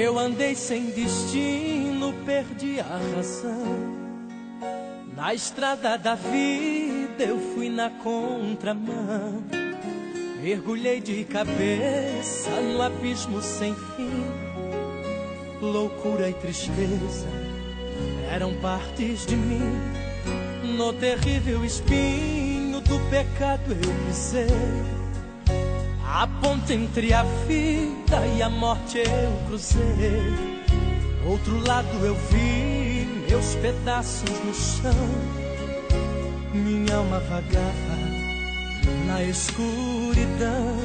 Eu andei sem destino, perdi a razão. Na estrada da vida eu fui na contramão. Mergulhei de cabeça no abismo sem fim. Loucura e tristeza eram partes de mim. No terrível espinho do pecado eu pisei. A ponte entre a vida e a morte eu cruzei. Outro lado eu vi meus pedaços no chão. Minha alma vagava na escuridão.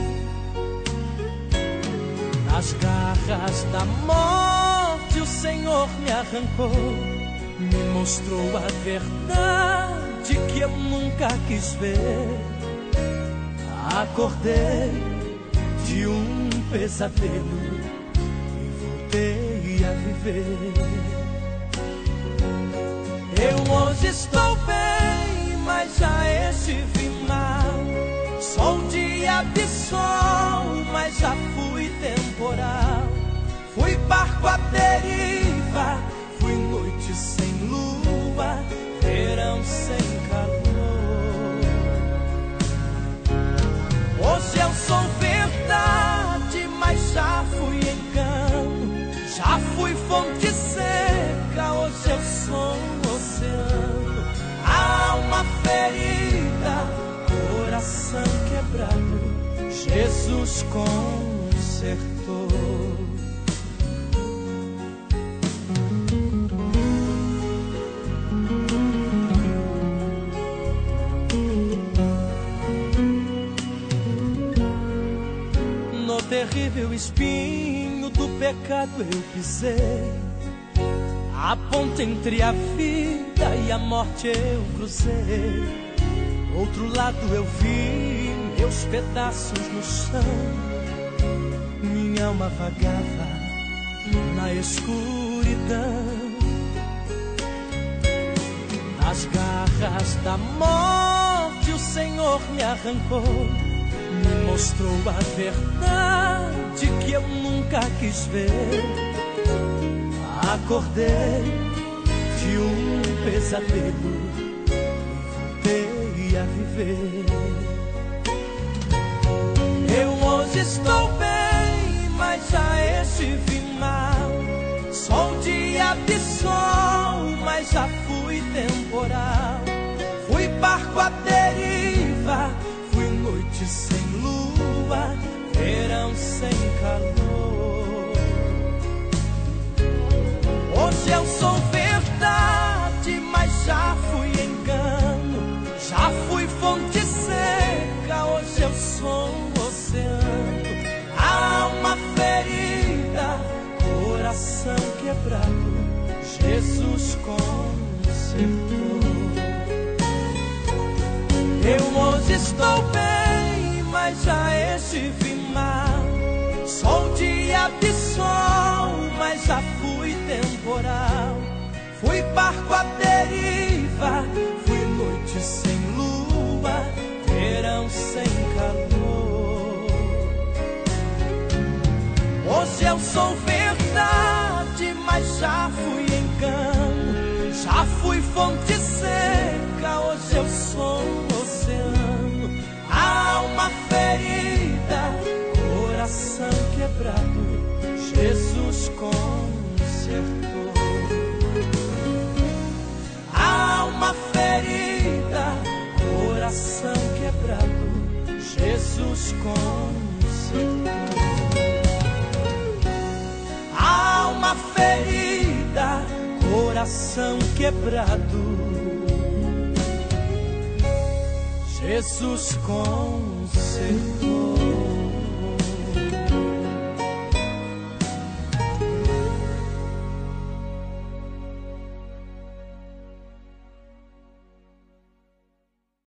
Nas garras da morte o Senhor me arrancou. Me mostrou a verdade que eu nunca quis ver. Acordei de um pesadelo e voltei a viver. Eu hoje estou bem, mas já estive mal. Sou dia de sol, mas já fui temporal. Fui barco à deriva, fui noite sem lua, verão sem calor. Hoje eu sou verdade, mas já fui engano. Já fui fonte seca, hoje eu sou um oceano. Alma ferida, coração quebrado, Jesus consertou. No terrível espinho do pecado eu pisei. A ponte entre a vida e a morte eu cruzei. Outro lado eu vi meus pedaços no chão. Minha alma vagava na escuridão. Nas garras da morte o Senhor me arrancou. Me mostrou a verdade que eu nunca quis ver. Acordei de um pesadelo e voltei a viver. Eu hoje estou bem, mas já estive mal. Sou dia de sol, mas já fui temporal. Fui barco à deriva, fui noite sem lua, verão sem calor. Hoje eu sou verdade, mas já fui engano. Já fui fonte seca, hoje eu sou um oceano. Alma ferida, coração quebrado, Jesus consertou. Eu hoje estou bem, mas já estive mal. Sou dia de sol, mas já fui temporal. Fui barco à deriva, fui noite sem lua, verão sem calor. Hoje eu sou verdade, mas já fui engano. Já fui fonte seca, hoje eu sou um oceano. Alma ferida, coração quebrado, Jesus consertou. Alma ferida, coração quebrado, Jesus consertou. Alma ferida, coração quebrado, Jesus consertou.